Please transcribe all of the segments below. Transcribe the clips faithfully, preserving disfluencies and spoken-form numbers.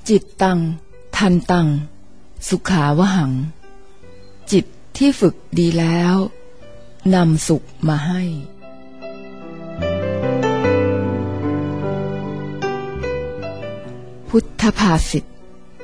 จิตตังทันตังสุขาวหังจิตที่ฝึกดีแล้วนำสุขมาให้พุทธภาษิต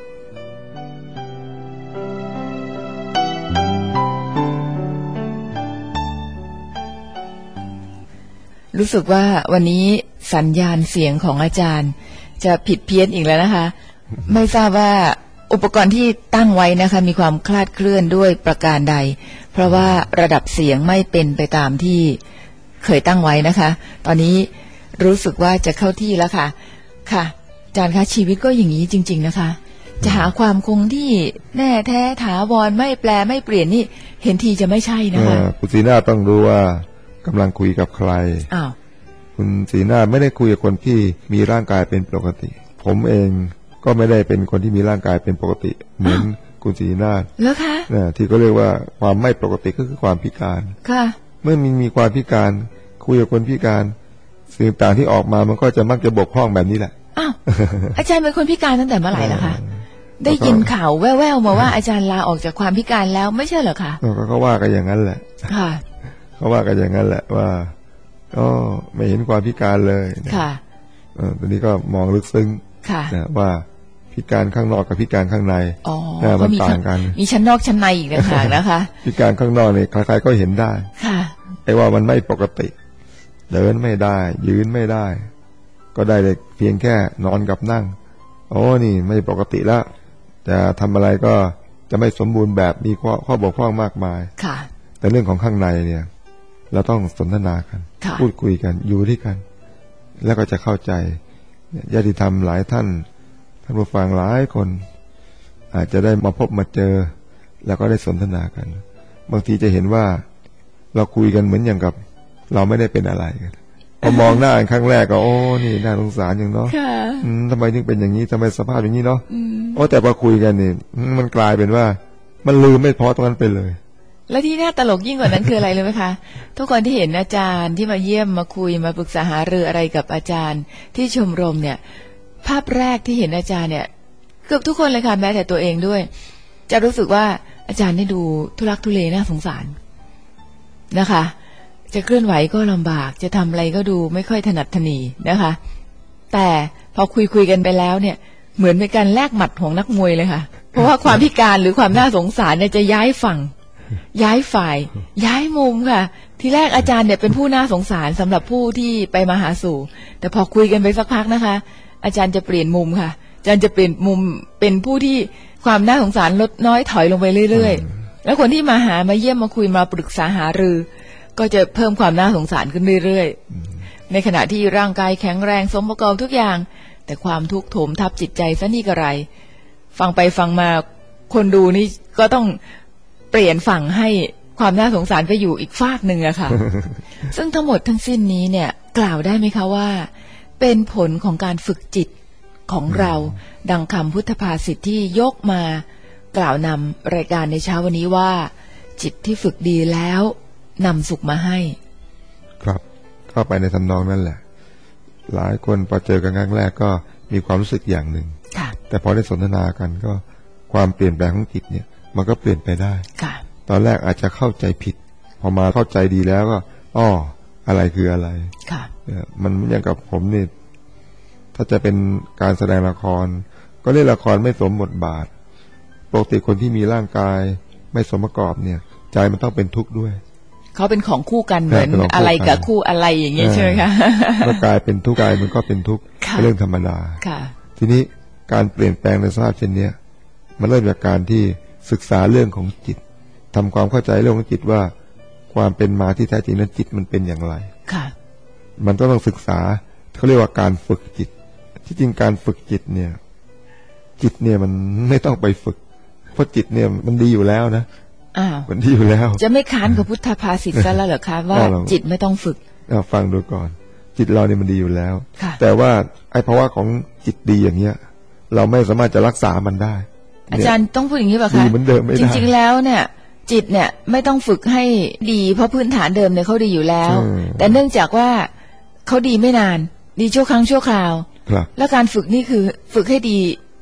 รู้สึกว่าวันนี้สัญญาณเสียงของอาจารย์จะผิดเพี้ยนอีกแล้วนะคะ ไม่ทราบว่าอุปกรณ์ที่ตั้งไว้นะคะมีความคลาดเคลื่อนด้วยประการใดเพราะว่าระดับเสียงไม่เป็นไปตามที่เคยตั้งไว้นะคะตอนนี้รู้สึกว่าจะเข้าที่แล้วค่ะค่ะอาจารย์คะชีวิตก็อย่างนี้จริงๆนะคะจะหาความคงที่แน่แท้ถาวรไม่แปลไม่เปลี่ยนนี่เห็นทีจะไม่ใช่นะคะคุณศรีนาต้องรู้ว่ากำลังคุยกับใครอ้าวคุณศรีนาไม่ได้คุยกับคนที่มีร่างกายเป็นปกติผมเองก็ไม่ได้เป็นคนที่มีร่างกายเป็นปกติเหมือนคุณศรีนาถแล้วคะนะที่เขาเรียกว่าความไม่ปกติก็คือความพิการค่ะเมื่อมีมีความพิการคุยกับคนพิการสิ่งต่างที่ออกมามันก็จะมักจะบกพร่องแบบนี้แหละอ้าวอาจารย์เป็นคนพิการตั้งแต่เมื่อไหร่ล่ะคะได้ยินข่าวแว่วๆมาว่าอาจารย์ลาออกจากความพิการแล้วไม่ใช่เหรอคะก็เขาว่ากันอย่างนั้นแหละค่ะเขาว่ากันอย่างนั้นแหละว่าก็ไม่เห็นความพิการเลยค่ะเออตอนนี้ก็มองลึกซึ้งนะว่าพิการข้างนอกกับพิการข้างในมันต่างกันมีชั้นนอกชั้นในอีกต่างหากนะคะพิการข้างนอกเนี่ยใครๆก็เห็นได้ค่ะแต่ว่ามันไม่ปกติเดินไม่ได้ยืนไม่ได้ก็ได้เลยเพียงแค่นอนกับนั่งโอ้นี่ไม่ปกติแล้วจะทำอะไรก็จะไม่สมบูรณ์แบบมีข้อข้อบกพร่องมากมายค่ะแต่เรื่องของข้างในเนี่ยเราต้องสนทนากันพูดคุยกันอยู่ด้วยกันแล้วก็จะเข้าใจญาติธรรมหลายท่านท่านผู้ฟังหลายคนอาจจะได้มาพบมาเจอแล้วก็ได้สนทนากันบางทีจะเห็นว่าเราคุยกันเหมือนอย่างกับเราไม่ได้เป็นอะไรกันพอมองหน้าครั้งแรกก็โอ้นี่น่าสงสารอย่างเนาะทำไมถึงเป็นอย่างนี้ทำไมสภาพอย่างนี้เนาะโอ้แต่พอคุยกันนี่มันกลายเป็นว่ามันลืมไม่พอตรงนั้นไปเลยและที่น่าตลกยิ่งกว่านั้นคืออะไรรู้ไหมคะทุกคนที่เห็นอาจารย์ที่มาเยี่ยมมาคุยมาปรึกษาหารืออะไรกับอาจารย์ที่ชมรมเนี่ยภาพแรกที่เห็นอาจารย์เนี่ยเกือบทุกคนเลยค่ะแม้แต่ตัวเองด้วยจะรู้สึกว่าอาจารย์นี่ดูทุรักทุเลน่าสงสารนะคะจะเคลื่อนไหวก็ลำบากจะทำอะไรก็ดูไม่ค่อยถนัดถนีนะคะแต่พอคุยคุยกันไปแล้วเนี่ยเหมือนเป็นการแลกหมัดของนักมวยเลยค่ะเพราะว่าความพิการหรือความน่าสงสารเนี่ยจะย้ายฝั่งย้ายฝ่ายย้ายมุมค่ะทีแรกอาจารย์เนี่ยเป็นผู้น่าสงสารสำหรับผู้ที่ไปมาหาสู่แต่พอคุยกันไปสักพักนะคะอาจารย์จะเปลี่ยนมุมค่ะอาจารย์จะเปลี่ยนมุมเป็นผู้ที่ความน่าสงสารลดน้อยถอยลงไปเรื่อยๆแล้วคนที่มาหามาเยี่ยมมาคุยมาปรึกษาหารือก็จะเพิ่มความน่าสงสารขึ้นเรื่อยๆในขณะที่ร่างกายแข็งแรงสมประกอบทุกอย่างแต่ความทุกข์โถมทับจิตใจซะนี่กระไรฟังไปฟังมาคนดูนี่ก็ต้องเปลี่ยนฝั่งให้ความน่าสงสารไปอยู่อีกฝากหนึ่งอะค่ะ ซึ่งทั้งหมดทั้งสิ้นนี้เนี่ยกล่าวได้ไหมคะว่าเป็นผลของการฝึกจิตของเราดังคำพุทธภาษิตที่ยกมากล่าวนำรายการในเช้าวันนี้ว่าจิตที่ฝึกดีแล้วนำสุขมาให้ครับเข้าไปในทำนองนั้นแหละหลายคนพอเจอกันครั้งแรกก็มีความรู้สึกอย่างหนึ่งแต่พอได้สนทนากันก็ความเปลี่ยนแปลงของจิตเนี่ยมันก็เปลี่ยนไปได้ตอนแรกอาจจะเข้าใจผิดพอมาเข้าใจดีแล้วก็อ้ออะไรคืออะไรมันอย่างกับผมนี่ถ้าจะเป็นการแสดงละครก็เล่นละครไม่สมบทบาทปกติคนที่มีร่างกายไม่สมประกอบเนี่ยใจมันต้องเป็นทุกข์ด้วยเขาเป็นของคู่กันเหมือนอะไรกับคู่อะไรอย่างนี้ใช่ไหมคะร่างกายเป็นทุกข์กายมันก็เป็นทุกข์เป็นเรื่องธรรมดาทีนี้การเปลี่ยนแปลงในสภาพเช่นนี้มันเริ่มจากการที่ศึกษาเรื่องของจิตทำความเข้าใจเรื่องของจิตว่าความเป็นมาที่แท้จริงนั้นจิตมันเป็นอย่างไรมันก็ต้องศึกษาเขาเรียกว่าการฝึกจิตที่จริงการฝึกจิตเนี่ยจิตเนี่ยมันไม่ต้องไปฝึกเพราะจิตเนี่ยมันดีอยู่แล้วนะอ้าวมันดีอยู่แล้วจะไม่ค้านกับพุทธภาษิตซะแล้วเหรอคะว่าจิตไม่ต้องฝึกฟังดูก่อนจิตเราเนี่ยมันดีอยู่แล้วแต่ว่าไอ้ภาวะของจิตดีอย่างเงี้ยเราไม่สามารถจะรักษามันได้อาจารย์ต้องพูดอย่างนี้ป่ะคะจริงๆแล้วเนี่ยจิตเนี่ยไม่ต้องฝึกให้ดีเพราะพื้นฐานเดิมเนี่ยเขาดีอยู่แล้วแต่เนื่องจากว่าเขาดีไม่นานดีชั่วครั้งชั่วคราวแล้วการฝึกนี่คือฝึกให้ดี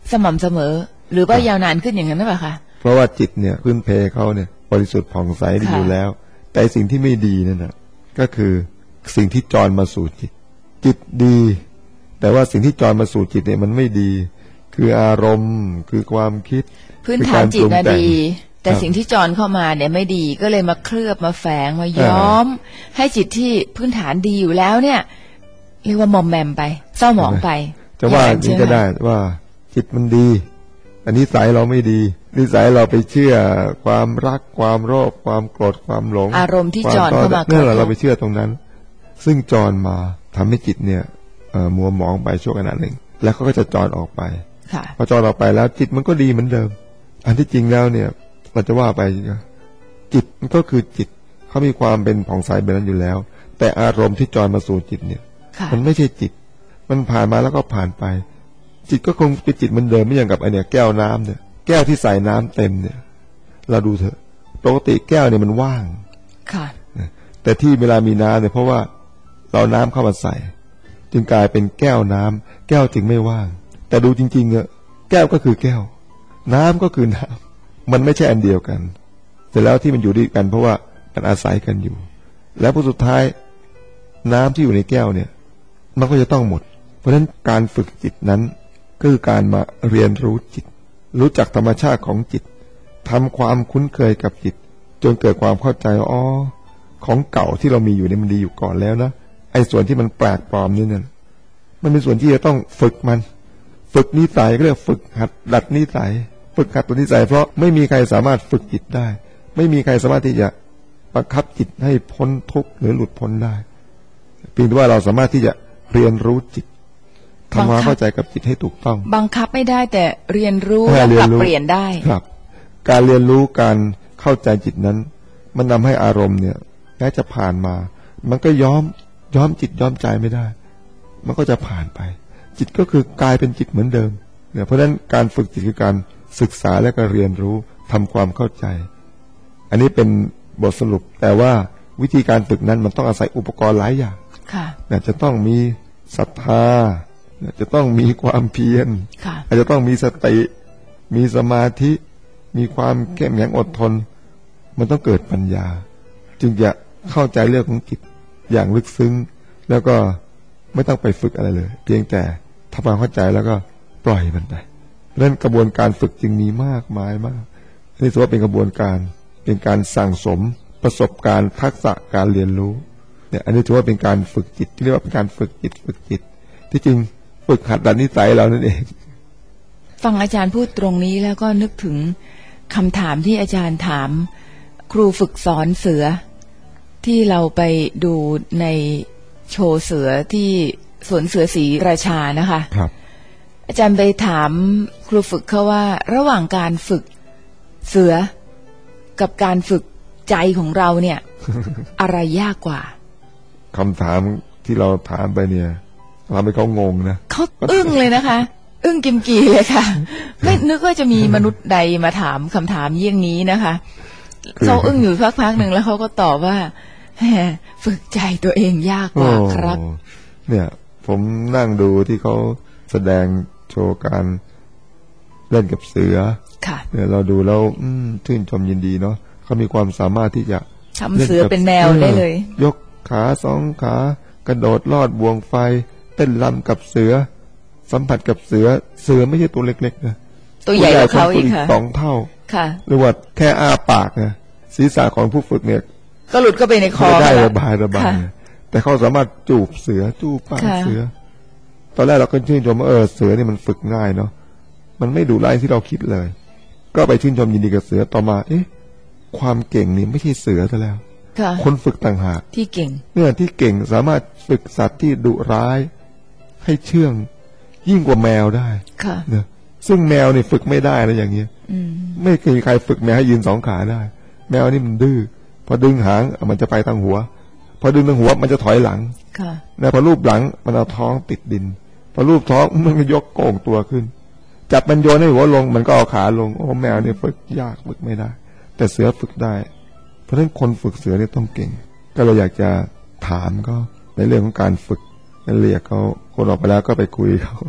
สม่ำเสมอหรือว่ายาวนานขึ้นอย่างนั้นหรือเปล่าคะเพราะว่าจิตเนี่ยพื้นเพเขาเนี่ยบริสุทธิ์ผ่องใสดีอยู่แล้วแต่สิ่งที่ไม่ดีนั่นนะก็คือสิ่งที่จรมาสู่จิตจิตดีแต่ว่าสิ่งที่จรมาสู่จิตเนี่ยมันไม่ดีคืออารมณ์คือความคิดพื้นฐานจิตน่ะดีแต่สิ่งที่จรเข้ามาเนี่ยไม่ดีก็เลยมาเคลือบมาแฝงมาย้อมให้จิตที่พื้นฐานดีอยู่แล้วเนี่ยเรียกว่ามอมแมมไปเศร้าหมองไปจะว่าจริงก็ได้ว่าจิตมันดีอันนี้นิสัยเราไม่ดีนิสัยเราไปเชื่อความรักความโลภความโกรธความหลงอารมณ์ที่จรเข้ามาเนี่ยเราไปเชื่อตรงนั้นซึ่งจรมาทำให้จิตเนี่ยมัวหมองไปชั่วขณะหนึ่งแล้วเขาก็จะจรออกไปพอจรออกไปแล้วจิตมันก็ดีเหมือนเดิมอันที่จริงแล้วเนี่ยเราจะว่าไปจิตมันก็คือจิตเขามีความเป็นผ่องใสแบบนั้นอยู่แล้วแต่อารมณ์ที่จรมาสู่จิตเนี่ยมันไม่ใช่จิตมันผ่านมาแล้วก็ผ่านไปจิตก็คงเป็นจิตเหมือนเดิมไม่อย่างกับไอเนี่ยแก้วน้ำเนี่ยแก้วที่ใส่น้ำเต็มเนี่ยเราดูเถอะปกติแก้วเนี่ยมันว่างค่ะแต่ที่เวลามีน้ำเนี่ยเพราะว่าเราน้ำเข้ามาใส่จึงกลายเป็นแก้วน้ำแก้วจึงไม่ว่างแต่ดูจริงๆเนี่ยแก้วก็คือแก้วน้ำก็คือน้ำมันไม่ใช่อันเดียวกันเสร็จแล้วที่มันอยู่ด้วยกันเพราะว่ามันอาศัยกันอยู่แล้วพอสุดท้ายน้ำที่อยู่ในแก้วเนี่ยมันก็จะต้องหมดเพราะฉะนั้นการฝึกจิตนั้นก็คือการมาเรียนรู้จิตรู้จักธรรมชาติของจิตทำความคุ้นเคยกับจิตจนเกิดความเข้าใจอ๋อของเก่าที่เรามีอยู่เนี่ยมันดีอยู่ก่อนแล้วนะไอ้ส่วนที่มันแปลกปลอมนี่นั่นมันเป็นส่วนที่จะต้องฝึกมันฝึกนิสัยก็เรียกฝึกหัดดัดนิสัยฝึกหัดตัวนิสัยเพราะไม่มีใครสามารถฝึกจิตได้ไม่มีใครสามารถที่จะบังคับจิตให้พ้นทุกข์หรือหลุดพ้นได้เพียงแต่ว่าเราสามารถที่จะเรียนรู้จิตทำความเข้าใจกับจิตให้ถูกต้องบังคับไม่ได้แต่เรียนรู้และปรับเปลี่ยนได้ครับการเรียนรู้การเข้าใจจิตนั้นมันนำให้อารมณ์เนี่ยแม้จะผ่านมามันก็ย้อมย้อมจิตย้อมใจไม่ได้มันก็จะผ่านไปจิตก็คือกลายเป็นจิตเหมือนเดิมเนี่ยเพราะฉะนั้นการฝึกจิตคือการศึกษาและก็เรียนรู้ทำความเข้าใจอันนี้เป็นบทสรุปแต่ว่าวิธีการฝึกนั้นมันต้องอาศัยอุปกรณ์หลายอย่างค่ะจะต้องมีศรัทธาจะต้องมีความเพียรอาจจะต้องมีสติมีสมาธิมีความเข้มแข็งอดทนมันต้องเกิดปัญญาจึงจะเข้าใจเรื่องของจิตอย่างลึกซึ้งแล้วก็ไม่ต้องไปฝึกอะไรเลยเพียงแต่ทำความเข้าใจแล้วก็ปล่อยมันไปเรื่องกระบวนการฝึกจึงมีมากมายมากนี่ถือว่าเป็นกระบวนการเป็นการสั่งสมประสบการณ์ทักษะการเรียนรู้เนี่ยอันนี้ถือว่าเป็นการฝึกจิตที่เรียกว่าเป็นการฝึกจิตฝึกจิตที่จริงฝึกหัดดัดนิสัยเรานั่นเองฟังอาจารย์พูดตรงนี้แล้วก็นึกถึงคำถามที่อาจารย์ถามครูฝึกสอนเสือที่เราไปดูในโชว์เสือที่สวนเสือศรีราชานะคะครับอาจารย์ไปถามครูฝึกเขาว่าระหว่างการฝึกเสือกับการฝึกใจของเราเนี่ย อะไรยากกว่าคำถามที่เราถามไปเนี่ยทำให้เขางงนะเขาอึ้งเลยนะคะ อึ้งกิมกีเลยค่ะ ไม่นึกว่าจะมีมนุษย์ใดมาถามคำถามเยี่ยงนี้นะคะเขาอึ้งอยู่พักๆหนึ่งแล้วเขาก็ตอบว่าฝึกใจตัวเองยากกว่าครับเนี่ยผมนั่งดูที่เขาแสดงโชว์การเล่นกับเสือเนี่ยเราดูแล้วชื่นชมยินดีเนาะเขามีความสามารถที่จะทำเสือเป็นแมวได้เลยยกขาสองขากระโดดลอดบ่วงไฟเต้นรำกับเสือสัมผัสกับเสือเสือไม่ใช่ตัวเล็กๆนะตัวใหญ่กว่าเขาอีกค่ะสองเท่าค่ะหรือว่าแค่อ้าปากนะศีรษะของผู้ฝึกเนี่ยก็หลุดเข้าไปในคอได้ระบายระบายแต่เขาสามารถจูบเสือจูบปากเสือตอนแรกเราก็ชื่นชมว่าเออเสือนี่มันฝึกง่ายเนาะมันไม่ดุร้ายที่เราคิดเลยก็ไปชื่นชมยินดีกับเสือต่อมาเอ๊ะความเก่งนี่ไม่ใช่เสือซะแล้วคนฝึกต่างหากที่เก่งเนี่ยที่เก่งสามารถฝึกสัตว์ที่ดุร้ายให้เชื่องยิ่งกว่าแมวได้เนี่ยซึ่งแมวนี่ฝึกไม่ได้นะอย่างเงี้ยไม่เคยมีใครฝึกแมวให้ยืนสองขาได้แมวนี่มันดื้อพอดึงหางมันจะไปทางหัวพอดึงทางหัวมันจะถอยหลังแล้วพอรูปหลังมันเอาท้องติดดินพอรูปท้องมันก็ยกโก่งตัวขึ้นจับมันโยนให้หัวลงมันก็เอาขาลงโอ้แมวนี่ฝึกยากฝึกไม่ได้แต่เสือฝึกได้เพราะฉะนั้นคนฝึกเสือเนี่ยต้องเก่งก็เราอยากจะถามก็ในเรื่องของการฝึกนั่นเรียกเขาคนออกไปแล้วก็ไปคุยเขา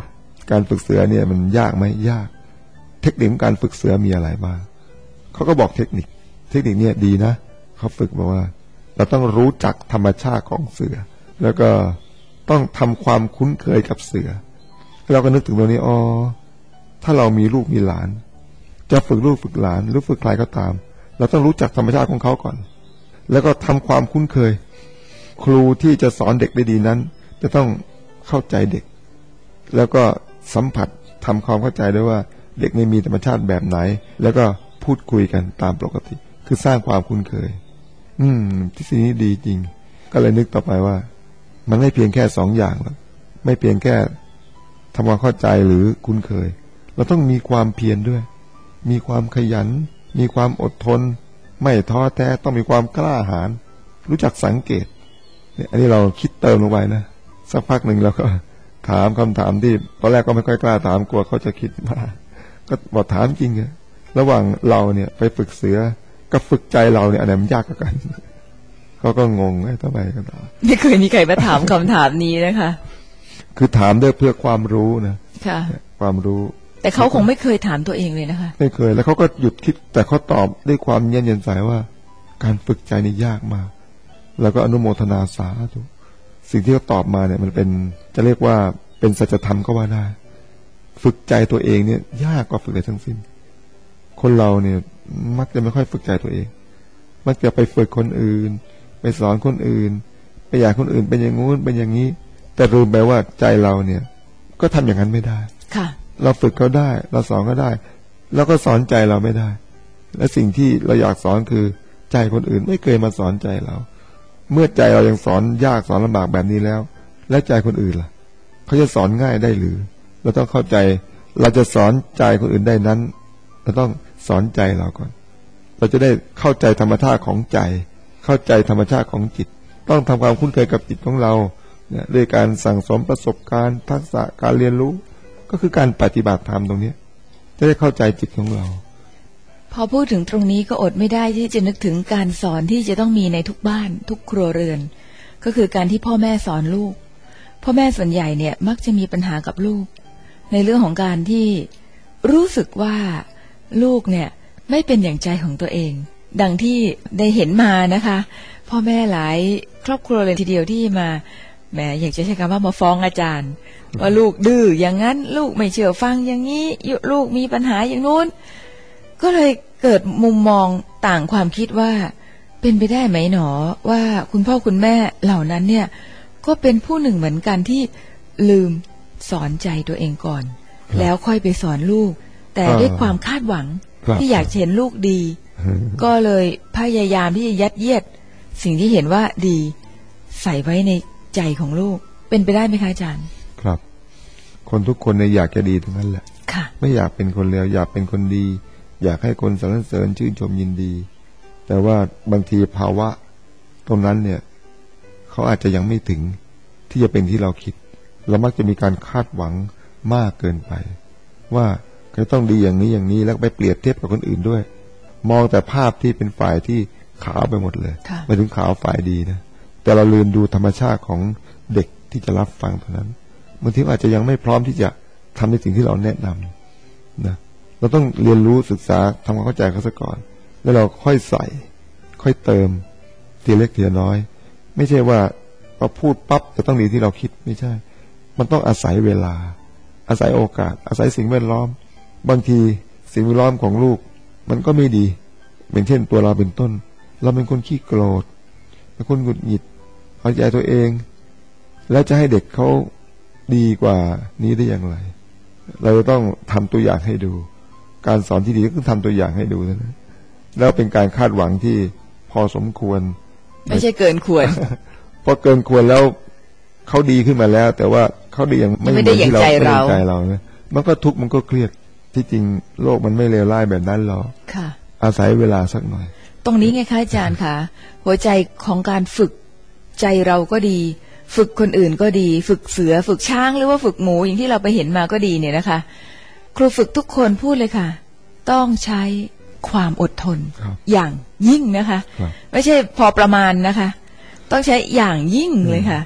การฝึกเสือเนี่ยมันยากไหมยากเทคนิคการฝึกเสือมีอะไรบ้างเขาก็บอกเทคนิคเทคนิคเนี่ยดีนะเขาฝึกบอกว่าเราต้องรู้จักธรรมชาติของเสือแล้วก็ต้องทำความคุ้นเคยกับเสือเราก็นึกถึงตรงนี้อ๋อถ้าเรามีลูกมีหลานจะฝึกลูกฝึกหลานหรือฝึกใครก็ตามเราต้องรู้จักธรรมชาติของเขาก่อนแล้วก็ทำความคุ้นเคยครูที่จะสอนเด็กได้ดีนั้นจะต้องเข้าใจเด็กแล้วก็สัมผัสทำความเข้าใจด้วยว่าเด็กในมีธรรมชาติแบบไหนแล้วก็พูดคุยกันตามปกติคือสร้างความคุ้นเคยอืมทฤษฎีนี้ดีจริงก็เลยนึกต่อไปว่ามันไม่เพียงแค่สองอย่างหรอกไม่เพียงแค่ทำความเข้าใจหรือคุ้นเคยเราต้องมีความเพียรด้วยมีความขยันมีความอดทนไม่ท้อแท้ต้องมีความกล้าหาญรู้จักสังเกตเนี่ยอันนี้เราคิดเติมลงไปนะสักพักหนึ่งเราก็ถามคำถามที่ตอนแรกก็ไม่ค่อยกล้าถามกลัวเขาจะคิดมากก็บอกถามจริงอะระหว่างเราเนี่ยไปฝึกเสือกับฝึกใจเราเนี่ยอันไหนมันยากกว่ากันเขาก็งงไอ้ทำไมกันต่อไม่เคยมีใครมาถามคำถามนี้นะคะคือถามด้วยเพื่อความรู้นะค่ะความรู้แต่เขาคงไม่เคยถามตัวเองเลยนะคะไม่เคยแล้วเขาก็หยุดคิดแต่เขาตอบด้วยความเย็นเย็นใสว่าการฝึกใจนี่ยากมากแล้วก็อนุโมทนาสาธุสิ่งที่เขาตอบมาเนี่ยมันเป็นจะเรียกว่าเป็นสัจธรรมก็ว่าได้ฝึกใจตัวเองเนี่ยยากกว่าฝึกอะไรทั้งสิ้นคนเราเนี่ยมักจะไม่ค่อยฝึกใจตัวเองมักจะไปฝึกคนอื่นไปสอนคนอื่นไปอยากคนอื่นเป็นอย่างงู้นเป็นอย่างนี้แต่ลืมไปว่าใจเราเนี่ยก็ทำอย่างนั้นไม่ได้ค่ะเราฝึกเขาได้เราสอนเขาได้แล้วก็สอนใจเราไม่ได้และสิ่งที่เราอยากสอนคือใจคนอื่นไม่เคยมาสอนใจเราเมื่อใจเรายังสอนยากสอนลำบากแบบนี้แล้วแล้วใจคนอื่นล่ะเขาจะสอนง่ายได้หรือเราต้องเข้าใจเราจะสอนใจคนอื่นได้นั้นเราต้องสอนใจเราก่อนเราจะได้เข้าใจธรรมชาติของใจเข้าใจธรรมชาติของจิตต้องทำความคุ้นเคยกับจิตของเราเนี่ยด้วยการสั่งสมประสบการณ์ทักษะการเรียนรู้ก็คือการปฏิบัติธรรมตรงนี้จะได้เข้าใจจิตของเราพอพูดถึงตรงนี้ก็อดไม่ได้ที่จะนึกถึงการสอนที่จะต้องมีในทุกบ้านทุกครัวเรือนก็คือการที่พ่อแม่สอนลูกพ่อแม่ส่วนใหญ่เนี่ยมักจะมีปัญหากับลูกในเรื่องของการที่รู้สึกว่าลูกเนี่ยไม่เป็นอย่างใจของตัวเองดังที่ได้เห็นมานะคะพ่อแม่หลายครอบครัวเลยทีเดียวที่มาแหมอยากจะใช้คำว่ามาฟ้องอาจารย์ว่าลูกดื้ออย่างนั้นลูกไม่เชื่อฟังอย่างนี้ลูกมีปัญหาอย่างนู้นก็เลยเกิดมุมมองต่างความคิดว่าเป็นไปได้ไหมหนอว่าคุณพ่อคุณแม่เหล่านั้นเนี่ยก็เป็นผู้หนึ่งเหมือนกันที่ลืมสอนใจตัวเองก่อนแล้วค่อยไปสอนลูกแต่ด้วยความคาดหวังที่อยากเห็นลูกดีก็เลยพยายามที่จะยัดเยียดสิ่งที่เห็นว่าดีใส่ไว้ในใจของลูกเป็นไปได้ไหมคะอาจารย์ครับคนทุกคนเนี่ยอยากจะดีทั้งนั้นแหละไม่อยากเป็นคนเลวอยากเป็นคนดีอยากให้คนสรรเสริญชื่นชมยินดีแต่ว่าบางทีภาวะตรงนั้นเนี่ยเขาอาจจะยังไม่ถึงที่จะเป็นที่เราคิดเรามักจะมีการคาดหวังมากเกินไปว่าเขาต้องดีอย่างนี้อย่างนี้แล้วไปเปรียบเทียบกับคนอื่นด้วยมองแต่ภาพที่เป็นฝ่ายที่ขาวไปหมดเลยไม่ถึงขาวฝ่ายดีนะแต่เราลืมดูธรรมชาติของเด็กที่จะรับฟังเท่านั้นบางทีอาจจะยังไม่พร้อมที่จะทำในสิ่งที่เราแนะนำนะเราต้องเรียนรู้ศึกษาทำความเข้าใจเขาซะก่อนแล้วเราค่อยใส่ค่อยเติมทีเล็กทีน้อยไม่ใช่ว่าพอพูดปั๊บจะต้องดีที่เราคิดไม่ใช่มันต้องอาศัยเวลาอาศัยโอกาสอาศัยสิ่งแวดล้อมบางทีสิ่งแวดล้อมของลูกมันก็ไม่ดีเป็นเช่นตัวเราเป็นต้นเราเป็นคนขี้โกรธเป็นคนหงุดหงิดเอาใจตัวเองแล้วจะให้เด็กเขาดีกว่านี้ได้อย่างไรเราต้องทำตัวอย่างให้ดูการสอนที่ดีก็คือทำตัวอย่างให้ดูนะแล้วเป็นการคาดหวังที่พอสมควรไม่ใช่เกินควรพอเกินควรแล้วเขาดีขึ้นมาแล้วแต่ว่าเขาดีอย่างไม่ได้อย่างใจเราใจเรานะมันก็ทุกข์มันก็เครียดที่จริงโลกมันไม่เลวร้ายแบบนั้นหรอกค่ะอาศัยเวลาสักหน่อยตรงนี้ไงคะอาจารย์คะหัวใจของการฝึกใจเราก็ดีฝึกคนอื่นก็ดีฝึกเสือฝึกช้างหรือว่าฝึกหมูอย่างที่เราไปเห็นมาก็ดีเนี่ยนะคะครูฝึกทุกคนพูดเลยค่ะต้องใช้ความอดทนอย่างยิ่งนะคะไม่ใช่พอประมาณนะคะต้องใช้อย่างยิ่งเลยค่ะ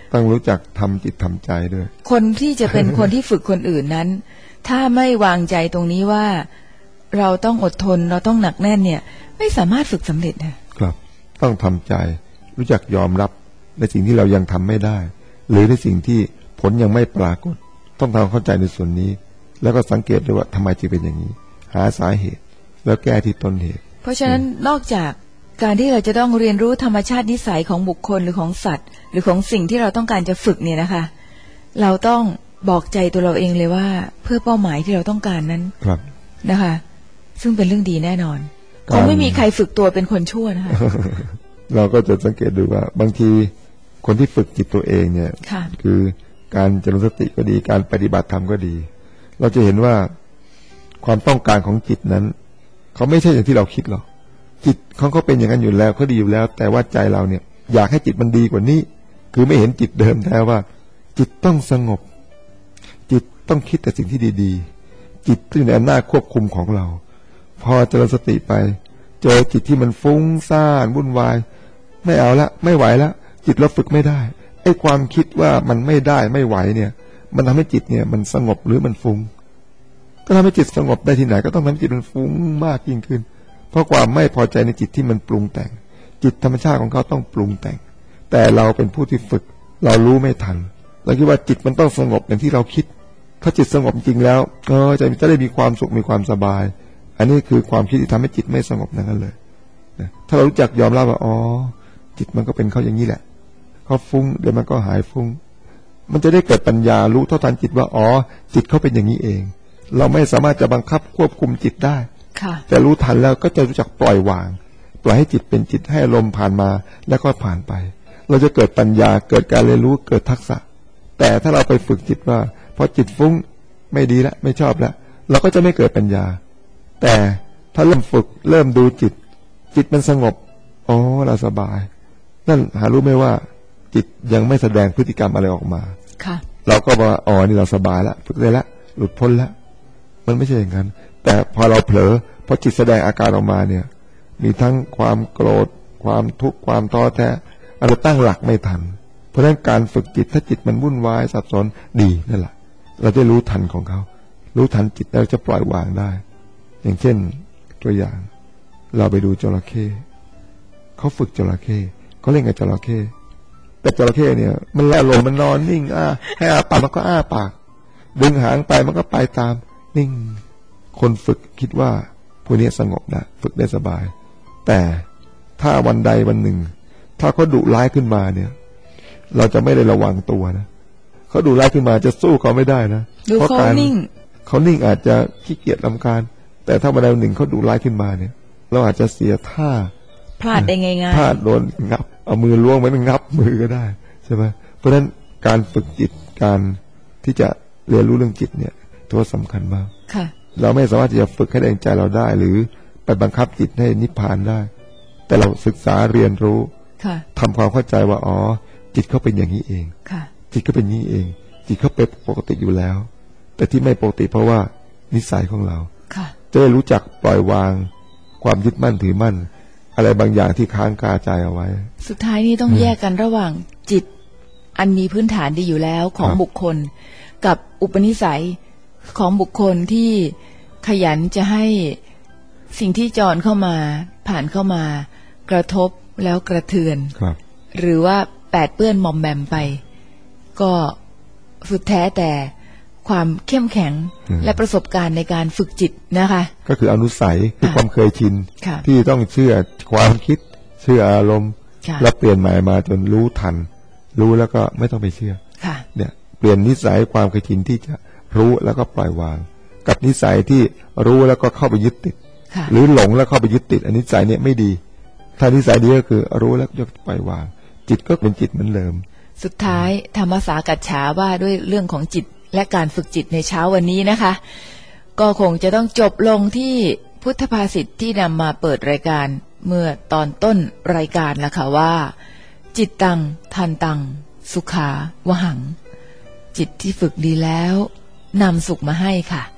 ต้องรู้จักทำจิตทำใจด้วยคนที่จะเป็นคนที่ฝึกคนอื่นนั้นถ้าไม่วางใจตรงนี้ว่าเราต้องอดทนเราต้องหนักแน่นเนี่ยไม่สามารถฝึกสำเร็จนะครับต้องทำใจรู้จักยอมรับในสิ่งที่เรายังทำไม่ได้หรือในสิ่งที่ผลยังไม่ปรากฏต้องทำเข้าใจในส่วนนี้แล้วก็สังเกตด้วยว่าทำไมจึงเป็นอย่างนี้หาสาเหตุแล้วแก้ที่ต้นเหตุเพราะฉะนั้นนอกจากการที่เราจะต้องเรียนรู้ธรรมชาตินิสัยของบุคคลหรือของสัตว์หรือของสิ่งที่เราต้องการจะฝึกเนี่ยนะคะเราต้องบอกใจตัวเราเองเลยว่าเพื่อเป้าหมายที่เราต้องการนั้นนะคะซึ่งเป็นเรื่องดีแน่นอนคงไม่มีใครฝึกตัวเป็นคนชั่วนะคะเราก็จะสังเกตดูว่าบางทีคนที่ฝึกจิตตัวเองเนี่ยคือการเจริญสติก็ดีการปฏิบัติธรรมก็ดีเราจะเห็นว่าความต้องการของจิตนั้นเขาไม่ใช่อย่างที่เราคิดหรอกจิตเขาก็เป็นอย่างนั้นอยู่แล้วเขาดีอยู่แล้วแต่ว่าใจเราเนี่ยอยากให้จิตมันดีกว่านี้คือไม่เห็นจิตเดิมแท้ว่าจิตต้องสงบจิตต้องคิดแต่สิ่งที่ดีๆจิตซึ่งในอำนาจควบคุมของเราพอเจริญสติไปเจอจิตที่มันฟุ้งซ่านวุ่นวายไม่เอาละไม่ไหวละจิตเราฝึกไม่ได้ไอ้ความคิดว่ามันไม่ได้ไม่ไหวเนี่ยมันทำให้จิตเนี่ยมันสงบหรือมันฟุ้งก็ทำให้จิตสงบได้ที่ไหนก็ต้องทำให้จิตมันฟุ้งมากยิ่งขึ้นเพราะความไม่พอใจในจิตที่มันปรุงแต่งจิตธรรมชาติของเขาต้องปรุงแต่งแต่เราเป็นผู้ที่ฝึกเรารู้ไม่ทันเราคิดว่าจิตมันต้องสงบอย่างที่เราคิดถ้าจิตสงบจริงแล้วเออจะจะได้มีความสุขมีความสบายอันนี้คือความคิดที่ทำให้จิตไม่สงบนั่นเลยนะถ้าเรารู้จักยอมรับว่าอ๋อจิตมันก็เป็นเขาอย่างนี้แหละเขาฟุ้งเดี๋ยวมันก็หายฟุ้งมันจะได้เกิดปัญญารู้เท่าทันจิตว่าอ๋อจิตเขาเป็นอย่างนี้เองเราไม่สามารถจะบังคับควบคุมจิตได้แต่รู้ทันแล้วก็จะรู้จักปล่อยวางปล่อยให้จิตเป็นจิตให้ลมผ่านมาแล้วก็ผ่านไปเราจะเกิดปัญญาเกิดการเรียนรู้เกิดทักษะแต่ถ้าเราไปฝึกจิตว่าพอจิตฟุ้งไม่ดีแล้วไม่ชอบแล้วเราก็จะไม่เกิดปัญญาแต่ถ้าเริ่มฝึกเริ่มดูจิตจิตมันสงบอ๋อเราสบายนั่นหารู้ไหมว่าจิตยังไม่แสดงพฤติกรรมอะไรออกมาเราก็ว่าอ๋อนี่เราสบายแล้วฝึกได้แล้วหลุดพ้นแล้วมันไม่ใช่อย่างนั้นแต่พอเราเผลอพอจิตแสดงอาการออกมาเนี่ยมีทั้งความโกรธความทุกข์ความท้อแท้เราตั้งหลักไม่ทันเพราะฉะนั้นการฝึกจิตถ้าจิตมันวุ่นวายสับสนดีนั่นแหละเราจะรู้ทันของเขารู้ทันจิตแล้วจะปล่อยวางได้อย่างเช่นตัวอย่างเราไปดูจระเข้เขาฝึกจระเข้เขาเล่นกับจระเข้แต่จระเข้เนี่ยมันละลมมันนอนนิ่งอ้าให้อ้าปากมันก็อ้าปากดึงหางไปมันก็ไปตามนิ่งคนฝึกคิดว่าพวกนี้สงบนะฝึกได้สบายแต่ถ้าวันใดวันหนึ่งถ้าเขาดุร้ายขึ้นมาเนี่ยเราจะไม่ได้ระวังตัวนะเขาดุร้ายขึ้นมาจะสู้เขาไม่ได้นะเพราะการนิ่งเขานิ่งอาจจะขี้เกียจรำคาญแต่ถ้าวันใดวันหนึ่งเขาดุร้ายขึ้นมาเนี่ยเราอาจจะเสียท่าพลาดได้ง่ายๆพลาดโดนงับเอามือล้วงไว้มันงับมือก็ได้ใช่ไหมเพราะฉะนั้นการฝึกจิตการที่จะเรียนรู้เรื่องจิตเนี่ยถือว่าสำคัญมากเราไม่สามารถที่จะฝึกให้แรงใจเราได้หรือไปบังคับจิตให้นิพพานได้แต่เราศึกษาเรียนรู้ทำความเข้าใจว่าอ๋อจิตเขาเป็นอย่างนี้เองจิตเขาเป็นนี้เองจิตเขาเป็นปกติอยู่แล้วแต่ที่ไม่ปกติเพราะว่านิสัยของเราจะได้รู้จักปล่อยวางความยึดมั่นถือมั่นอะไรบางอย่างที่ค้างคาใจเอาไว้สุดท้ายนี้ต้องแยกกันระหว่างจิตอันมีพื้นฐานดีอยู่แล้วของบุคคลกับอุปนิสัยของบุคคลที่ขยันจะให้สิ่งที่จรเข้ามาผ่านเข้ามากระทบแล้วกระเทือนหรือว่าแปดเปื้อนมอมแมมไปก็สุดแท้แต่ความเข้มแข็งและประสบการณ์ในการฝึกจิตนะคะก็คืออนุสัยคือความเคยชินที่ต้องเชื่อความคิดเชื่ออารมณ์แล้วเปลี่ยนหมายมาจนรู้ทันรู้แล้วก็ไม่ต้องไปเชื่อเนี่ยเปลี่ยนนิสัยความเคยชินที่จะรู้แล้วก็ปล่อยวางกับนิสัยที่รู้แล้วก็เข้าไปยึดติดหรือหลงแล้วเข้าไปยึดติดอันนิสัยเนี่ยไม่ดีถ้านิสัยดีก็คือรู้แล้วยกปล่อยวางจิตก็เป็นจิตเหมือนเดิมสุดท้ายธรรมสากัจฉาว่าด้วยเรื่องของจิตและการฝึกจิตในเช้าวันนี้นะคะก็คงจะต้องจบลงที่พุทธภาษิตที่นำมาเปิดรายการเมื่อตอนต้นรายการละค่ะว่าจิตตังทันตังสุขาวหังจิตที่ฝึกดีแล้วนำสุขมาให้ค่ะ